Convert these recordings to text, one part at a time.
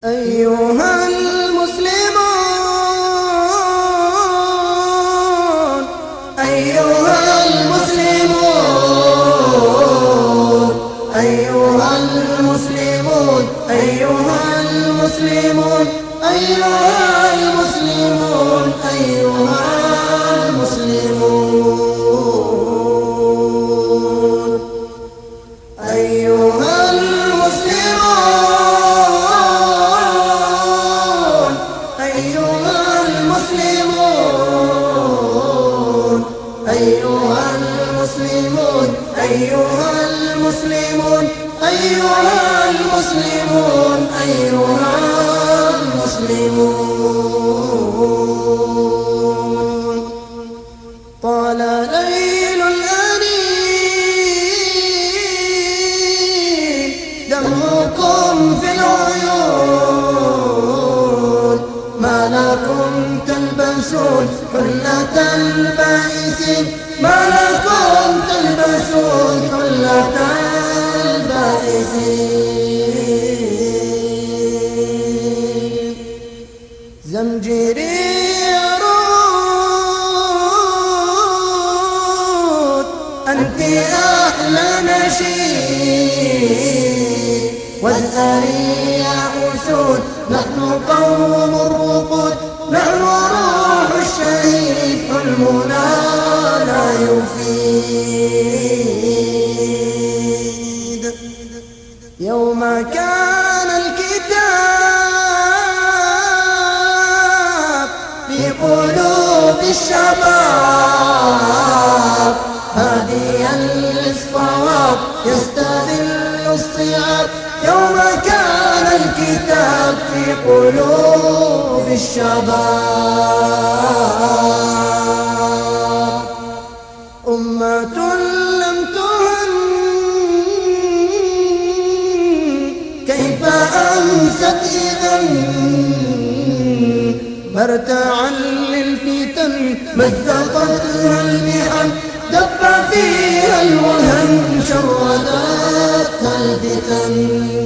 أيها المسلمون أيها المسلمون أيها المسلمون أيها المسلمون أيها المسلمون أيها المسلمون أيها أيها المسلمون أيها المسلمون أيها المسلمون أيها المسلمون طال ليل الأنين دمعكم في العيون ما لكم تلبسون حلة البائسين ما لكم تلبسون حلة البائسين زمجري يرود أنت أحلى نشيد وازهري يا أسود نحن قوم الرقود نحن روح الشهيد حلمنا لا يفيد يوم كان الكتاب في قلوب الشباب هاديا للصواب يستذل الصيام يوم كان الكتاب في قلوب الشباب أمة لم تهن كيف أمست إذن مرتعا للفتن مزقتها المحن دب فيها الوهن شردتها الفتن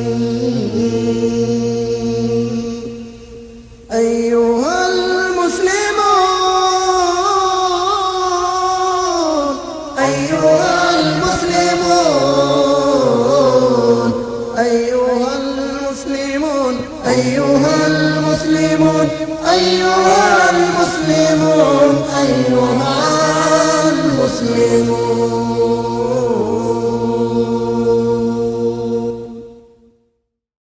أيها المسلمون أيها المسلمون أيها المسلمون أيها المسلمون أيها المسلمون أيها المسلمون